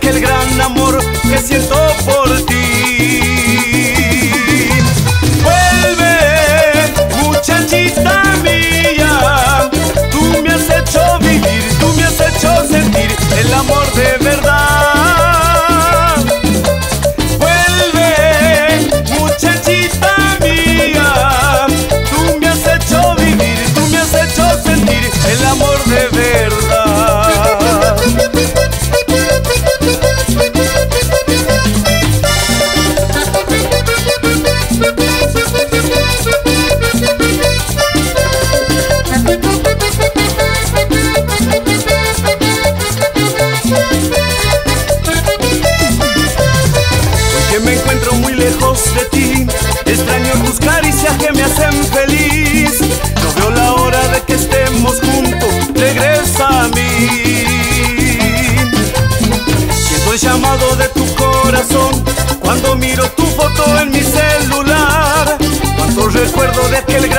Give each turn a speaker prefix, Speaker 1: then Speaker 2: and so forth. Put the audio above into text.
Speaker 1: aquel gran amor que siento por ti. Vuelve, muchachita mía, tú me has hecho vivir, tú me has hecho sentir el amor de verdad. Vuelve, muchachita mía, tú me has hecho vivir, tú me has hecho sentir el amor de verdad. Porque me encuentro muy lejos de ti, extraño tus caricias que me hacen feliz. No veo la hora de que estemos juntos, regresa a mí. Siento el llamado de tu corazón cuando miro tu foto en mi celular. Cuánto recuerdo de aquel